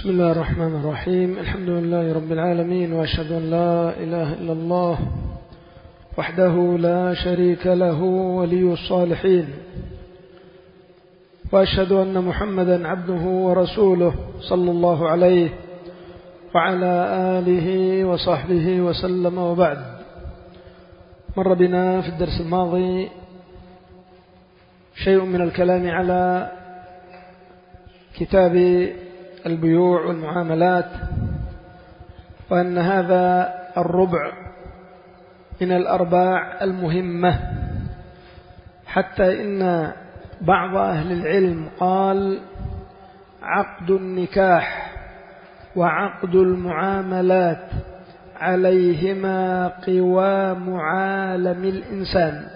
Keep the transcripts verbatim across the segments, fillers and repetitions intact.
بسم الله الرحمن الرحيم. الحمد لله رب العالمين، وأشهد أن لا إله إلا الله وحده لا شريك له ولي الصالحين، وأشهد أن محمدا عبده ورسوله صلى الله عليه وعلى آله وصحبه وسلم. وبعد، مر بنا في الدرس الماضي شيء من الكلام على كتاب البيوع والمعاملات، وأن هذا الربع من الأرباع المهمة، حتى إن بعض أهل العلم قال عقد النكاح وعقد المعاملات عليهما قوام عالم الإنسان.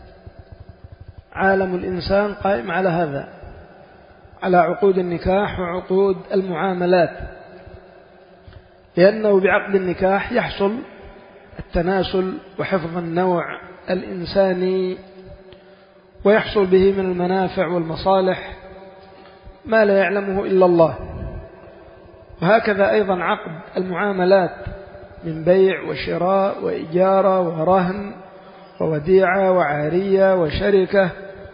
عالم الإنسان قائم على هذا، على عقود النكاح وعقود المعاملات، لأنه بعقد النكاح يحصل التناسل وحفظ النوع الإنساني، ويحصل به من المنافع والمصالح ما لا يعلمه إلا الله. وهكذا أيضا عقد المعاملات من بيع وشراء وإجارة ورهن ووديعة وعارية وشركة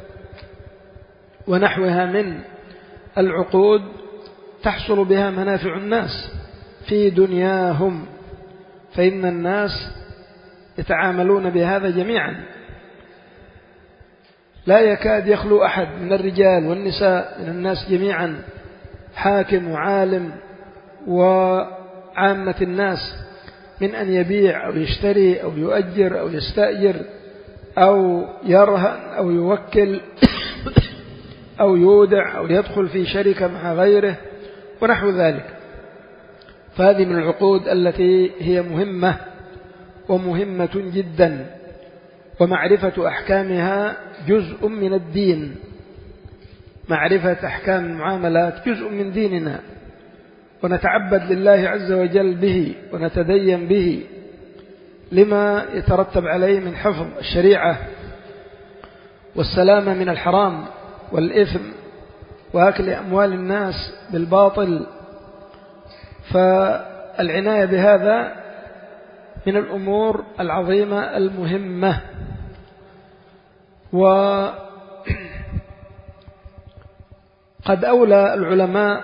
ونحوها من العقود، تحصل بها منافع الناس في دنياهم، فإن الناس يتعاملون بهذا جميعا. لا يكاد يخلو أحد من الرجال والنساء من الناس جميعا، حاكم وعالم وعامة الناس، من أن يبيع أو يشتري أو يؤجر أو يستأجر أو يرهن أو يوكل أو يودع أو يدخل في شركة مع غيره ونحو ذلك. فهذه من العقود التي هي مهمة ومهمة جدا، ومعرفة أحكامها جزء من الدين. معرفة أحكام المعاملات جزء من ديننا، ونتعبد لله عز وجل به ونتدين به لما يترتب عليه من حفظ الشريعة والسلامة من الحرام والإثم وأكل أموال الناس بالباطل. فالعناية بهذا من الأمور العظيمة المهمة. وقد أولى العلماء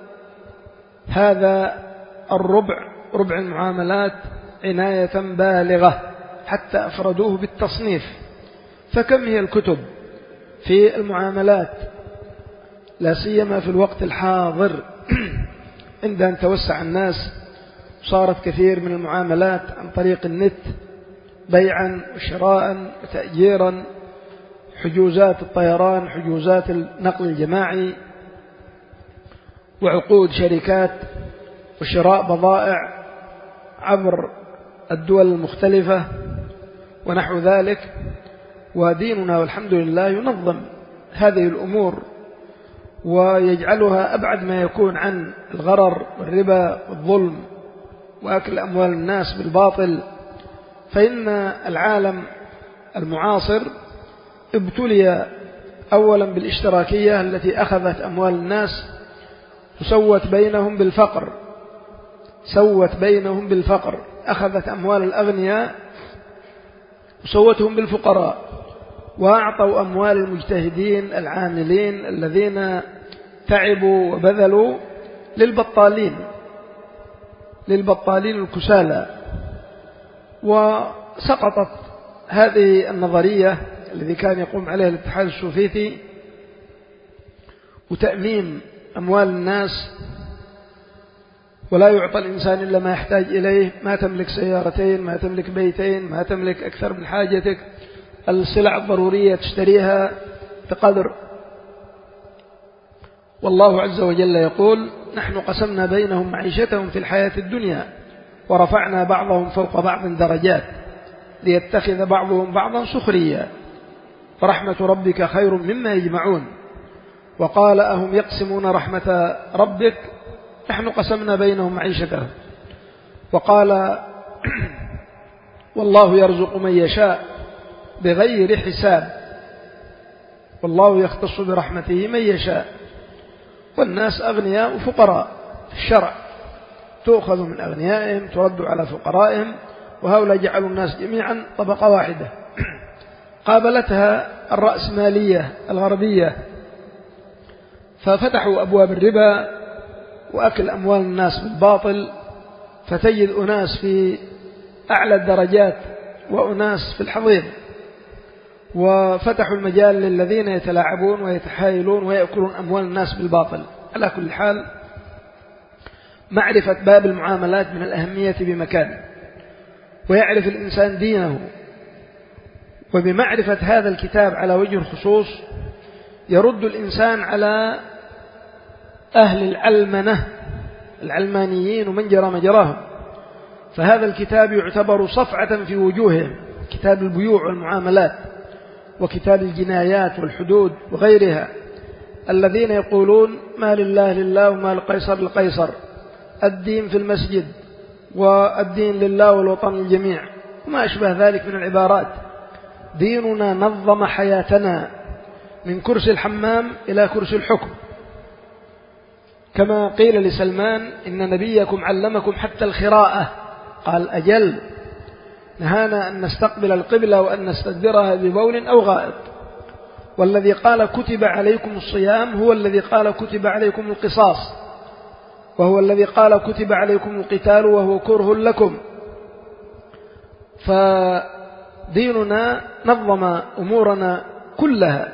هذا الربع، ربع المعاملات، عناية بالغة حتى أفردوه بالتصنيف. فكم هي الكتب في المعاملات، لا سيما في الوقت الحاضر عند أن توسع الناس، صارت كثير من المعاملات عن طريق النت، بيعا وشراء وتأجيرا، حجوزات الطيران، حجوزات النقل الجماعي، وعقود شركات، وشراء بضائع عبر الدول المختلفة ونحو ذلك. وديننا والحمد لله ينظم هذه الأمور ويجعلها أبعد ما يكون عن الغرر والربا والظلم وأكل أموال الناس بالباطل. فإن العالم المعاصر ابتلي أولا بالاشتراكية التي أخذت أموال الناس وسوت بينهم بالفقر، سوت بينهم بالفقر، أخذت أموال الأغنياء وسوتهم بالفقراء، وأعطوا أموال المجتهدين العاملين الذين تعبوا وبذلوا للبطالين للبطالين الكسالى. وسقطت هذه النظرية الذي كان يقوم عليها الاتحاد السوفيتي، وتأمين أموال الناس، ولا يعطى الإنسان إلا ما يحتاج إليه. ما تملك سيارتين، ما تملك بيتين، ما تملك أكثر من حاجتك، السلع الضرورية تشتريها بقدر. والله عز وجل يقول: نحن قسمنا بينهم معيشتهم في الحياة الدنيا ورفعنا بعضهم فوق بعض درجات ليتخذ بعضهم بعضا سخريا ورحمة ربك خير مما يجمعون. وقال: أهم يقسمون رحمة ربك نحن قسمنا بينهم معيشتهم. وقال: والله يرزق من يشاء بغير حساب، والله يختص برحمته من يشاء. والناس أغنياء وفقراء، في الشرع، تؤخذ من أغنيائهم ترد على فقرائهم، وهؤلاء جعلوا الناس جميعا طبقة واحدة. قابلتها الرأسمالية الغربية، ففتحوا أبواب الربا وأكل أموال الناس بالباطل، فتجد أناس في أعلى الدرجات وأناس في الحضيض، وفتحوا المجال للذين يتلاعبون ويتحايلون ويأكلون أموال الناس بالباطل. على كل حال، معرفة باب المعاملات من الأهمية بمكان، ويعرف الإنسان دينه، وبمعرفة هذا الكتاب على وجه الخصوص يرد الإنسان على أهل العلمنة العلمانيين ومن جرى مجراهم. فهذا الكتاب يعتبر صفعة في وجوههم، كتاب البيوع والمعاملات وكتاب الجنايات والحدود وغيرها، الذين يقولون ما لله لله وما لقيصر لقيصر، الدين في المسجد والدين لله والوطن الجميع وما أشبه ذلك من العبارات. ديننا نظم حياتنا من كرسي الحمام إلى كرسي الحكم، كما قيل لسلمان إن نبيكم علمكم حتى الخراءة، قال أجل، نهانا أن نستقبل القبلة وأن نستدبرها ببول أو غائط. والذي قال كتب عليكم الصيام هو الذي قال كتب عليكم القصاص، وهو الذي قال كتب عليكم القتال وهو كره لكم. فديننا نظم أمورنا كلها،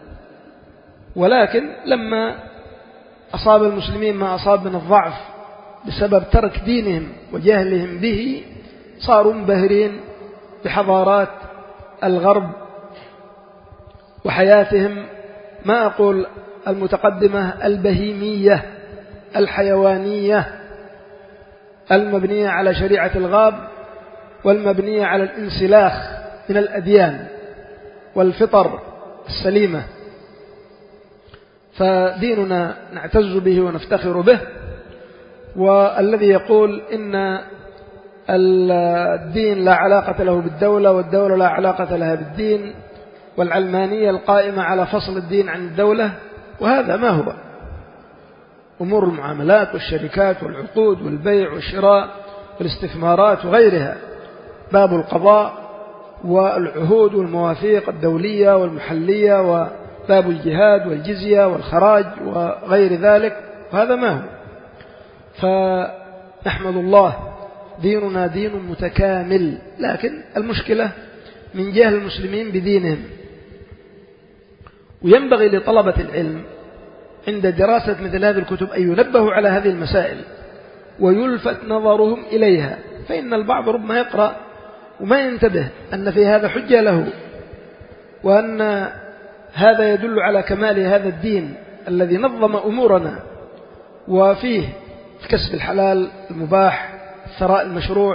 ولكن لما أصاب المسلمين ما أصاب من الضعف بسبب ترك دينهم وجهلهم به، صاروا منبهرين بحضارات الغرب وحياتهم، ما أقول المتقدمة، البهيمية الحيوانية المبنية على شريعة الغاب والمبنية على الانسلاخ من الأديان والفطر السليمة. فديننا نعتز به ونفتخر به. والذي يقول إن الدين لا علاقة له بالدولة والدولة لا علاقة لها بالدين، والعلمانية القائمة على فصل الدين عن الدولة، وهذا ما هو. أمور المعاملات والشركات والعقود والبيع والشراء والاستثمارات وغيرها، باب القضاء والعهود والمواثيق الدولية والمحلية، وباب الجهاد والجزية والخراج وغير ذلك، وهذا ما هو. فنحمد الله، ديننا دين متكامل، لكن المشكلة من جهل المسلمين بدينهم. وينبغي لطلبة العلم عند دراسة مثل هذه الكتب أن ينبهوا على هذه المسائل ويلفت نظرهم إليها، فإن البعض ربما يقرأ وما ينتبه أن في هذا حجة له، وأن هذا يدل على كمال هذا الدين الذي نظم أمورنا، وفيه الكسب الحلال المباح، الثراء المشروع،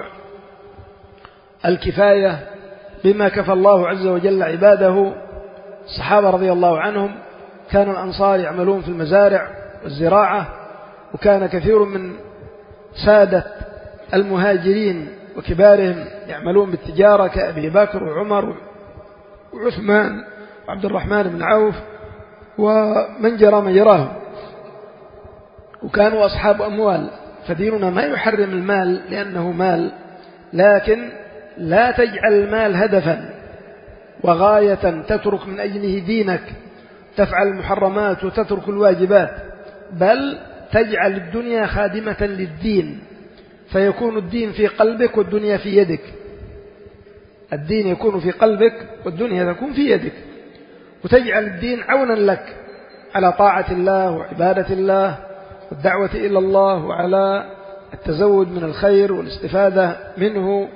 الكفاية بما كفى الله عز وجل عباده. الصحابة رضي الله عنهم كان الأنصار يعملون في المزارع والزراعة، وكان كثير من سادة المهاجرين وكبارهم يعملون بالتجارة كأبي بكر وعمر وعثمان وعبد الرحمن بن عوف ومن جرى مجراهم، وكانوا أصحاب أموال. فديننا ما يحرم المال لأنه مال، لكن لا تجعل المال هدفا وغاية تترك من أجله دينك، تفعل المحرمات وتترك الواجبات، بل تجعل الدنيا خادمة للدين، فيكون الدين في قلبك والدنيا في يدك. الدين يكون في قلبك والدنيا تكون في يدك، وتجعل الدين عونا لك على طاعة الله وعبادة الله والدعوة إلى الله، وعلى التزود من الخير والاستفادة منه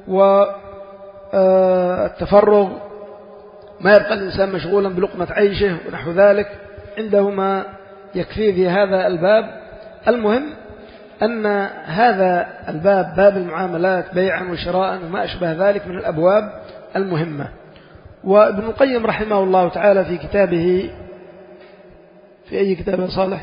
والتفرغ، ما يبقى الإنسان مشغولا بلقمة عيشه ونحو ذلك، عنده ما يكفيه في هذا الباب. المهم أن هذا الباب، باب المعاملات بيعا وشراء وما أشبه ذلك، من الأبواب المهمة. وابن القيم رحمه الله تعالى في كتابه، في أي كتاب يا صالح؟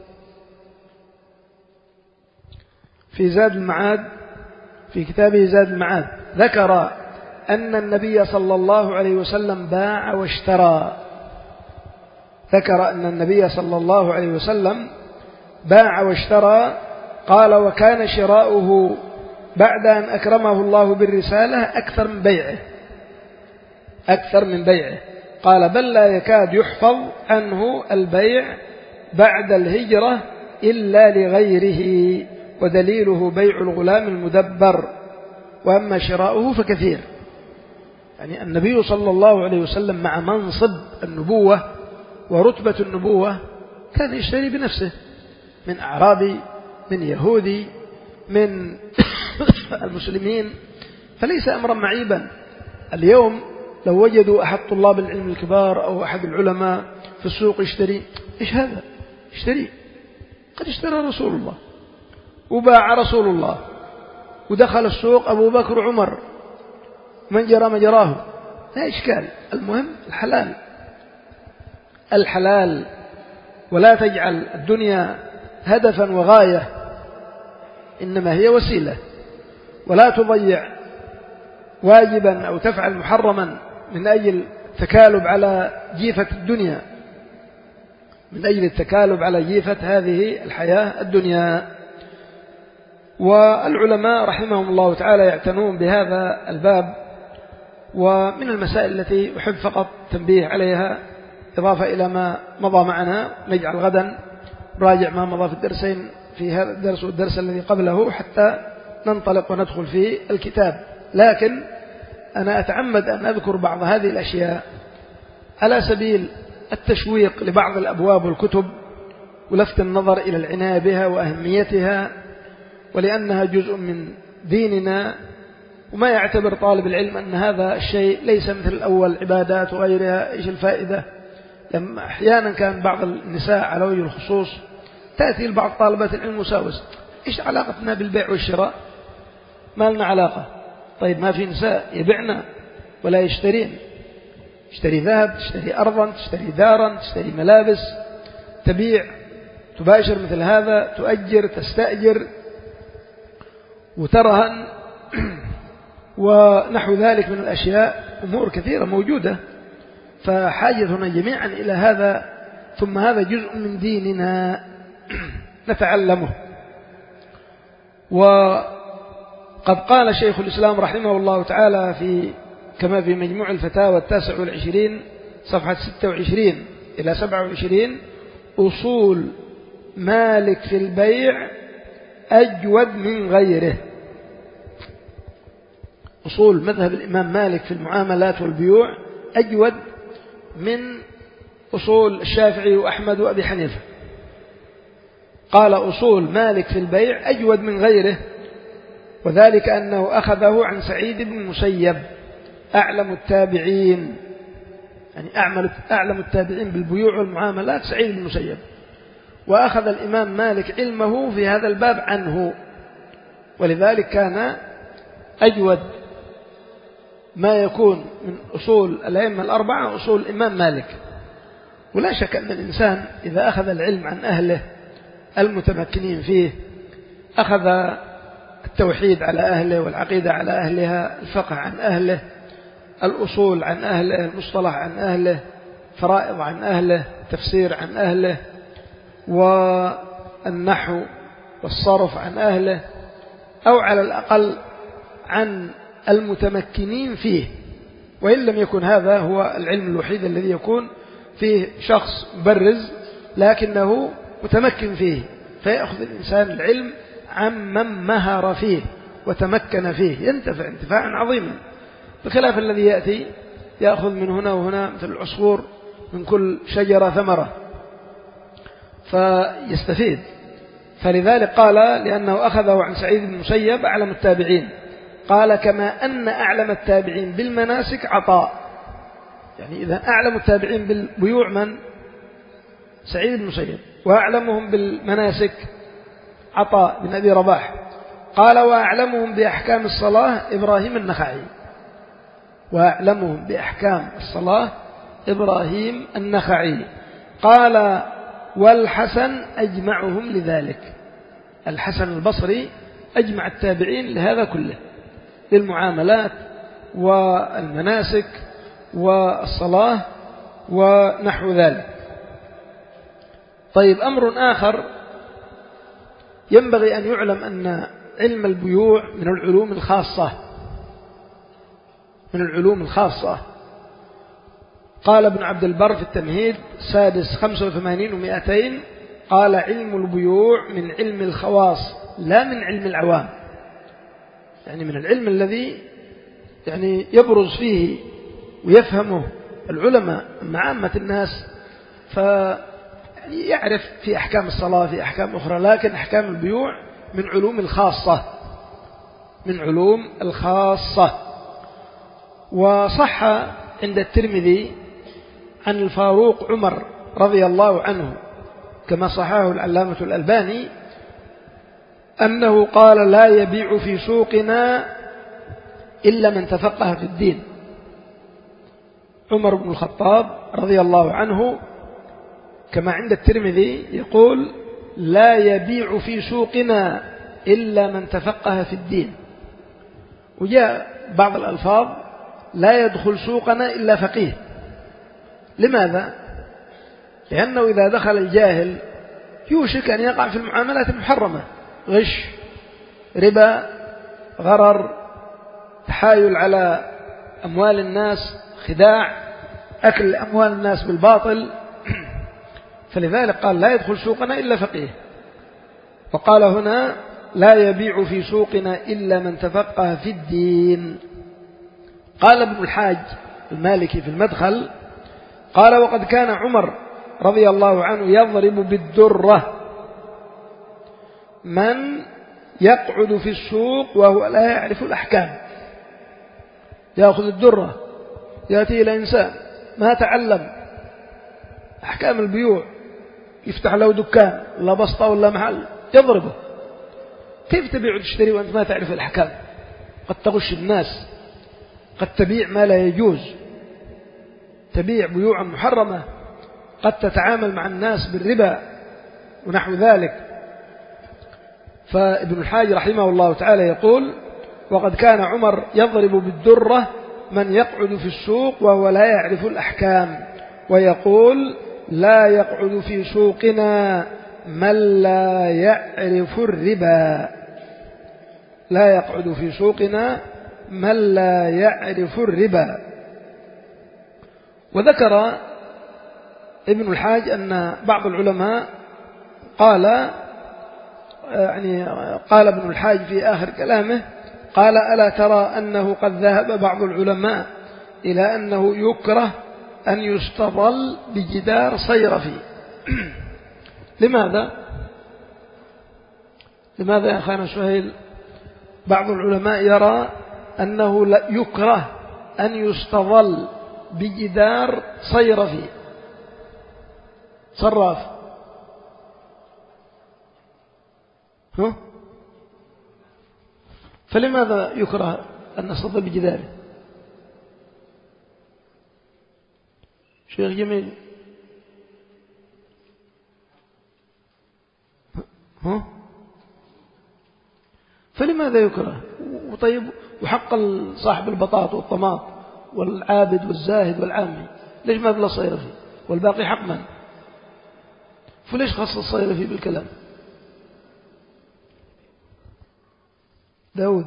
في زاد المعاد، في كتابه زاد المعاد، ذكر أن النبي صلى الله عليه وسلم باع واشترى. ذكر أن النبي صلى الله عليه وسلم باع واشترى. قال وكان شراؤه بعد أن أكرمه الله بالرسالة أكثر من بيعه أكثر من بيعه قال بل لا يكاد يحفظ عنه البيع بعد الهجرة إلا لغيره، ودليله بيع الغلام المدبر، وأما شراؤه فكثير. يعني النبي صلى الله عليه وسلم مع منصب النبوة ورتبة النبوة كان يشتري بنفسه من أعرابي، من يهودي، من المسلمين، فليس أمرا معيبا. اليوم لو وجدوا أحد طلاب العلم الكبار أو أحد العلماء في السوق يشتري، إيش هذا؟ اشتري. قد اشترى رسول الله وباع رسول الله ودخل السوق أبو بكر وعمر من جرى مجراه، لا إشكال. المهم الحلال الحلال، ولا تجعل الدنيا هدفا وغاية، إنما هي وسيلة. ولا تضيع واجبا أو تفعل محرما من أجل التكالب على جيفة الدنيا، من أجل التكالب على جيفة هذه الحياة الدنيا. والعلماء رحمهم الله تعالى يعتنون بهذا الباب. ومن المسائل التي أحب فقط تنبيه عليها إضافة إلى ما مضى معنا، نجعل غدا راجع ما مضى في الدرسين، في هذا الدرس والدرس الذي قبله، حتى ننطلق وندخل في الكتاب. لكن أنا أتعمد أن أذكر بعض هذه الأشياء على سبيل التشويق لبعض الأبواب والكتب، ولفت النظر إلى العناية بها وأهميتها، ولأنها جزء من ديننا. وما يعتبر طالب العلم أن هذا الشيء ليس مثل الأول عبادات وغيرها، إيش الفائدة؟ لما أحيانا كان بعض النساء على وجه الخصوص تأتي لبعض طالبات العلم مساوس، إيش علاقتنا بالبيع والشراء؟ ما لنا علاقة. طيب ما في نساء يبيعنا ولا يشترين؟ تشتري ذهب، تشتري أرضا، تشتري دارا، تشتري ملابس، تبيع، تباشر مثل هذا، تؤجر، تستأجر، وترهن ونحو ذلك من الأشياء. أمور كثيرة موجودة، فحاجتنا جميعا إلى هذا. ثم هذا جزء من ديننا نتعلمه. وقد قال شيخ الإسلام رحمه الله تعالى في كما في مجموع الفتاوى التاسع والعشرين صفحة ستة وعشرين إلى سبعة وعشرين: أصول مالك في البيع أجود من غيره. أصول مذهب الإمام مالك في المعاملات والبيوع أجود من أصول الشافعي وأحمد وأبي حنيفة. قال أصول مالك في البيع أجود من غيره، وذلك أنه أخذه عن سعيد بن المسيب أعلم التابعين، يعني أعلم التابعين بالبيوع والمعاملات سعيد بن المسيب، وأخذ الإمام مالك علمه في هذا الباب عنه، ولذلك كان أجود ما يكون من أصول الأئمة الأربعة أصول الإمام مالك. ولا شك أن الإنسان إذا أخذ العلم عن أهله المتمكنين فيه، أخذ التوحيد على أهله والعقيدة على أهلها، الفقه عن أهله، الأصول عن أهله، المصطلح عن أهله، فرائض عن أهله، تفسير عن أهله، والنحو والصرف عن أهله، أو على الأقل عن المتمكنين فيه. وإن لم يكن هذا هو العلم الوحيد الذي يكون فيه شخص مبرز لكنه متمكن فيه، فيأخذ الإنسان العلم عمن مهر فيه وتمكن فيه، ينتفع انتفاعا عظيما، بخلاف الذي يأتي يأخذ من هنا وهنا مثل العصفور من كل شجرة ثمرة فيستفيد. فلذلك قال لأنه أخذه عن سعيد بن المسيب أعلم التابعين. قال كما أن أعلم التابعين بالمناسك عطاء، يعني إذا أعلم التابعين بالبيوع من؟ سعيد بن المسيب، وأعلمهم بالمناسك عطاء بن أبي رباح. قال وأعلمهم بأحكام الصلاة إبراهيم النخعي، وأعلمهم بأحكام الصلاة إبراهيم النخعي. قال والحسن أجمعهم لذلك، الحسن البصري أجمع التابعين لهذا كله، للمعاملات والمناسك والصلاة ونحو ذلك. طيب أمر آخر ينبغي أن يعلم أن علم البيوع من العلوم الخاصة من العلوم الخاصة. قال ابن عبد البر في التمهيد سادس خمسة وثمانين ومئتين قال علم البيوع من علم الخواص لا من علم العوام، يعني من العلم الذي يعني يبرز فيه ويفهمه العلماء مع عامة الناس، فيعرف في أحكام الصلاة في أحكام أخرى، لكن أحكام البيوع من علوم الخاصة من علوم الخاصة. وصح عند الترمذي عن الفاروق عمر رضي الله عنه كما صححه العلامة الألباني أنه قال لا يبيع في سوقنا إلا من تفقه في الدين. عمر بن الخطاب رضي الله عنه كما عند الترمذي يقول لا يبيع في سوقنا إلا من تفقه في الدين. وجاء بعض الألفاظ لا يدخل سوقنا إلا فقيه. لماذا؟ لأنه إذا دخل الجاهل يوشك أن يقع في المعاملات المحرمة، غش، ربا، غرر، تحايل على أموال الناس، خداع، أكل أموال الناس بالباطل. فلذلك قال لا يدخل سوقنا إلا فقيه. وقال هنا لا يبيع في سوقنا إلا من تفقه في الدين. قال ابن الحاج المالكي في المدخل قال وقد كان عمر رضي الله عنه يضرب بالدرة من يقعد في السوق وهو لا يعرف الأحكام. يأخذ الدرة يأتي إلى إنسان ما تعلم أحكام البيوع، يفتح له دكان لا بسطة ولا محل، يضربه. كيف تبيع وتشتري وأنت ما تعرف الأحكام؟ قد تغش الناس، قد تبيع ما لا يجوز، تبيع بيوعا محرمة، قد تتعامل مع الناس بالربا ونحو ذلك. فابن الحاج رحمه الله تعالى يقول وقد كان عمر يضرب بالدرة من يقعد في السوق وهو لا يعرف الأحكام، ويقول لا يقعد في سوقنا من لا يعرف الربا. لا يقعد في سوقنا من لا يعرف الربا. وذكر ابن الحاج أن بعض العلماء قال يعني قال ابن الحاج في آخر كلامه قال ألا ترى أنه قد ذهب بعض العلماء إلى أنه يكره أن يستظل بجدار صيرفي. لماذا؟ لماذا يا أخانا سهيل؟ بعض العلماء يرى أنه لا يكره أن يستظل بجدار صيرفي صراف. ها؟ فلماذا يكره أن نستظل بجداره؟ شيخ جميل. ها؟ فلماذا يكره؟ وطيب وحق صاحب البطاط والطماط والعابد والزاهد والعامي ليش ما بلا صيرفي والباقي حق من؟ فليش خص الصيرفي بالكلام؟ داود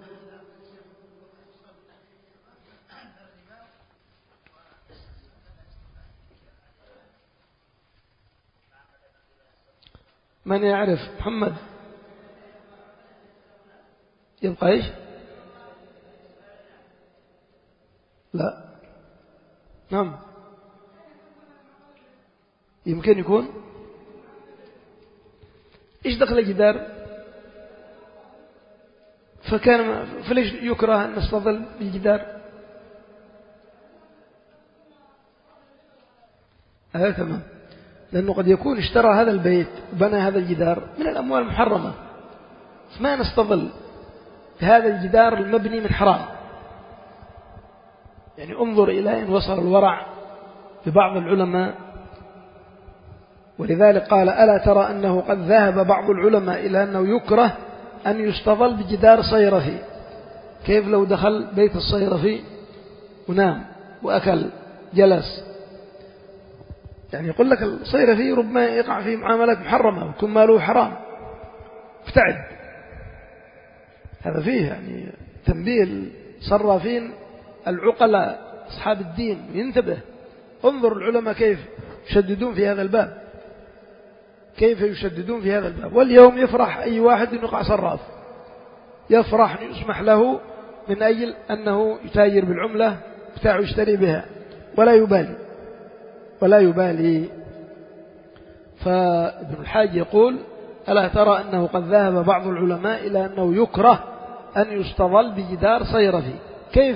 من يعرف؟ محمد يبقى ايش؟ لا نعم يمكن يكون. ايش دخل جدار؟ فكان فليش يكره أن نستظل بالجدار؟ هذا تمام، لأنه قد يكون اشترى هذا البيت وبنى هذا الجدار من الأموال المحرمة، فما نستظل بهذا الجدار المبني من حرام. يعني انظر إلى أن وصل الورع ببعض العلماء. ولذلك قال ألا ترى أنه قد ذهب بعض العلماء إلى أنه يكره أن يستظل بجدار صيرفي. كيف لو دخل بيت الصيرفي ونام وأكل جلس؟ يعني يقول لك الصيرفي ربما يقع في معاملات محرمة ويكون ماله حرام. ابتعد. هذا فيه يعني تنبيه الصرافين العقلاء أصحاب الدين، ينتبه. انظر العلماء كيف يشددون في هذا الباب، كيف يشددون في هذا الباب. واليوم يفرح أي واحد أنه يقع صراف، يفرح أن يسمح له من أجل أنه يتاجر بالعملة بتاعه يشتري بها، ولا يبالي ولا يبالي. فابن الحاج يقول: ألا ترى أنه قد ذهب بعض العلماء إلى أنه يكره أن يستظل بجدار صيرفي. كيف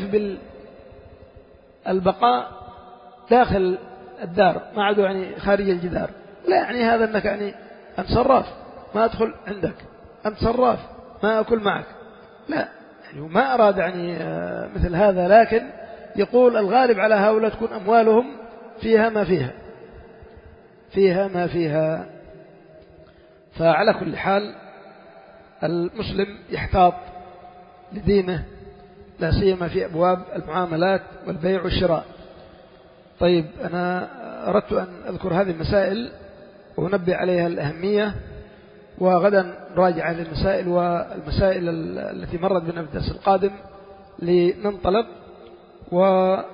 بالبقاء داخل الدار ما عاد يعني خارج الجدار؟ لا يعني هذا أنك يعني أنت صراف ما أدخل عندك، أنت صراف ما أكل معك، لا يعني ما أراد يعني مثل هذا. لكن يقول الغالب على هؤلاء تكون أموالهم فيها ما فيها فيها ما فيها. فعلى كل حال المسلم يحتاط لدينه، لا سيما في أبواب المعاملات والبيع والشراء. طيب، أنا أردت أن أذكر هذه المسائل ونبه عليها الأهمية، وغدا نراجع هذه المسائل والمسائل التي مرت بنا في الدرس القادم لننطلق. وهنا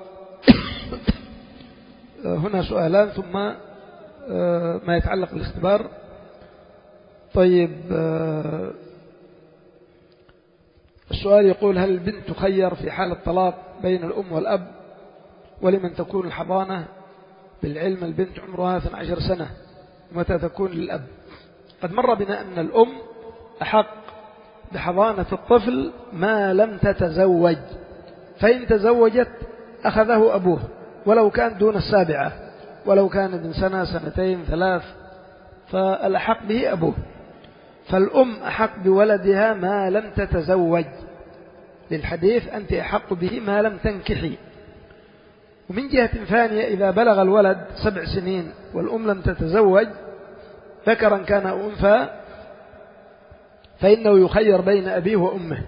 سؤالان ثم ما يتعلق بالاختبار. طيب، السؤال يقول: هل البنت تخير في حال الطلاق بين الأم والأب؟ ولمن تكون الحضانة؟ بالعلم البنت عمرها اثنتي عشرة سنة، ومتى تكون للأب؟ قد مر بنا أن الأم أحق بحضانة الطفل ما لم تتزوج، فإن تزوجت أخذه أبوه ولو كان دون السابعة، ولو كان ابن سنة سنتين ثلاث، فالأحق به أبوه. فالأم أحق بولدها ما لم تتزوج، للحديث: أنت أحق به ما لم تنكحي. ومن جهة ثانية، إذا بلغ الولد سبع سنين والأم لم تتزوج ذكرا كان أو أنثى فإنه يخير بين أبيه وأمه.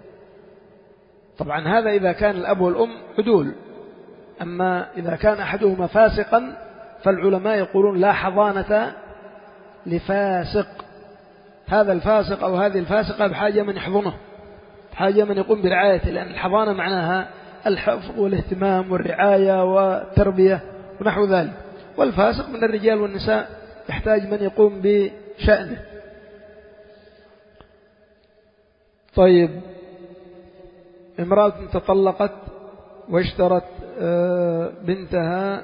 طبعا هذا إذا كان الأب والأم عدول. أما إذا كان أحدهما فاسقا فالعلماء يقولون لا حضانة لفاسق. هذا الفاسق أو هذه الفاسقة بحاجة من يحضنه، بحاجة من يقوم برعايته، لأن الحضانة معناها الحفظ والاهتمام والرعاية والتربية ونحو ذلك. والفاسق من الرجال والنساء يحتاج من يقوم بشأنه. طيب، امرأة تطلقت واشترت بنتها،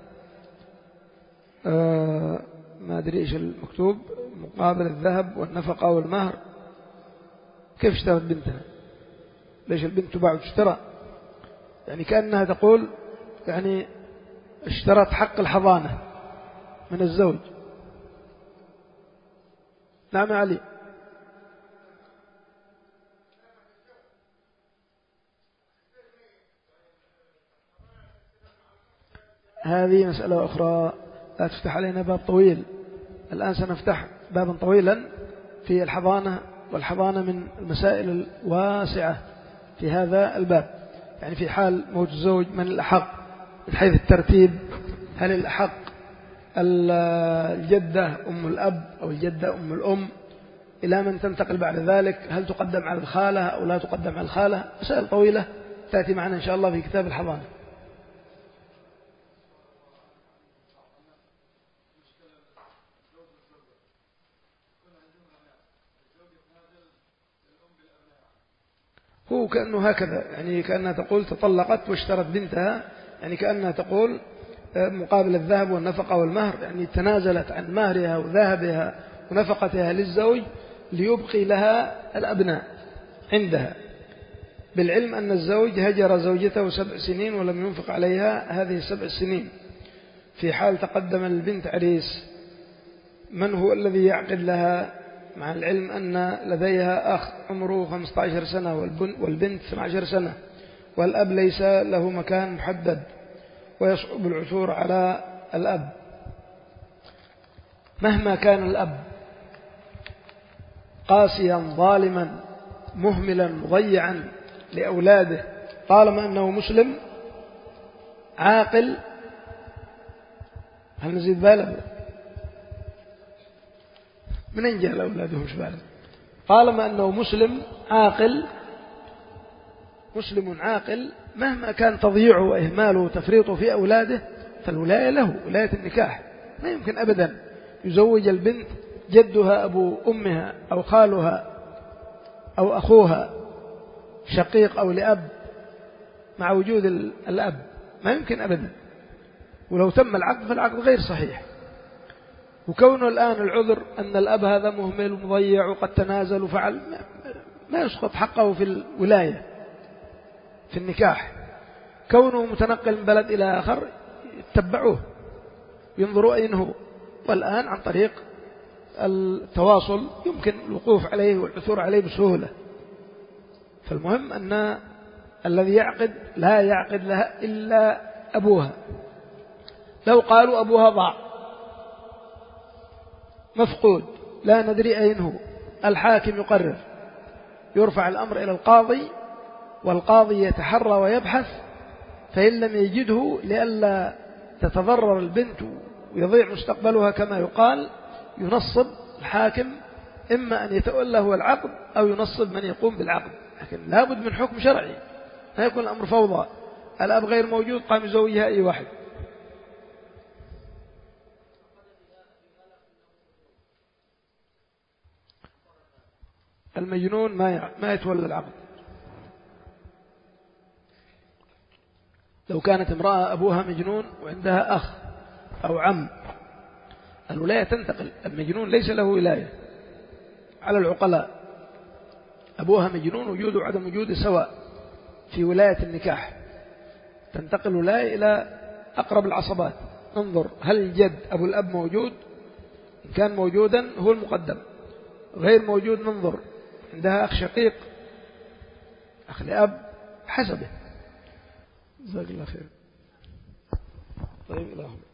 ما أدري إيش المكتوب، مقابل الذهب والنفقة والمهر. كيف اشترت بنتها؟ ليش البنت تباع وتشترى؟ يعني كأنها تقول يعني اشترت حق الحضانة من الزوج. نعم علي، هذه مسألة أخرى لا تفتح علينا باب طويل. الآن سنفتح بابا طويلا في الحضانة، والحضانة من المسائل الواسعة في هذا الباب. يعني في حال موت الزوج من الأحق من حيث الترتيب؟ هل الأحق الجدة أم الأب أو الجدة أم الأم؟ إلى من تنتقل بعد ذلك؟ هل تقدم على الخالة أو لا تقدم على الخالة؟ مسائل طويلة تأتي معنا إن شاء الله في كتاب الحضانة. هو كأنه هكذا، يعني كأنها تقول تطلقت واشترت بنتها، يعني كأنها تقول مقابل الذهب والنفقة والمهر، يعني تنازلت عن مهرها وذهبها ونفقتها للزوج ليبقي لها الأبناء عندها، بالعلم أن الزوج هجر زوجته سبع سنين ولم ينفق عليها هذه السبع سنين. في حال تقدم البنت عريس، من هو الذي يعقد لها؟ مع العلم أن لديها أخ عمره خمسة عشر سنة والبنت اثنتي عشرة سنة، والأب ليس له مكان محدد ويصعب العثور على الأب. مهما كان الأب قاسيا ظالما مهملا مضيعا لأولاده، طالما أنه مسلم عاقل، هل نزيد باله؟ من أين جاء أولادهم شبالا؟ طالما أنه مسلم عاقل مسلم عاقل مهما كان تضييعه وإهماله وتفريطه في أولاده فالولاية له، ولاية النكاح. ما يمكن أبدا يزوج البنت جدها أبو أمها أو خالها أو أخوها شقيق أو لأب مع وجود الأب، ما يمكن أبدا. ولو تم العقد فالعقد غير صحيح. وكونه الآن العذر أن الأب هذا مهمل ومضيع وقد تنازل وفعل، ما يسقط حقه في الولاية في النكاح. كونه متنقل من بلد إلى آخر يتبعوه ينظروا أين هو، والآن عن طريق التواصل يمكن الوقوف عليه والعثور عليه بسهولة. فالمهم أن الذي يعقد لا يعقد لها إلا أبوها. لو قالوا أبوها ضاع مفقود لا ندري أين هو، الحاكم يقرر، يرفع الأمر إلى القاضي، والقاضي يتحرى ويبحث، فإن لم يجده لئلا تتضرر البنت ويضيع مستقبلها كما يقال، ينصب الحاكم إما أن يتولى هو العقد أو ينصب من يقوم بالعقد. لكن لا بد من حكم شرعي، لا يكون الأمر فوضى، الأب غير موجود قام يزوجها أي واحد. المجنون ما ما يتولى العقد. لو كانت امرأة أبوها مجنون وعندها أخ أو عم الولاية تنتقل. المجنون ليس له ولاية على العقلاء، أبوها مجنون وجود وعدم وجود سواء في ولاية النكاح. تنتقل ولاية إلى أقرب العصبات، انظر هل الجد أبو الأب موجود، إن كان موجودا هو المقدم، غير موجود ننظر عندها أخ شقيق أخ لأب حسبه. جزاك الله خير. طيب اللهم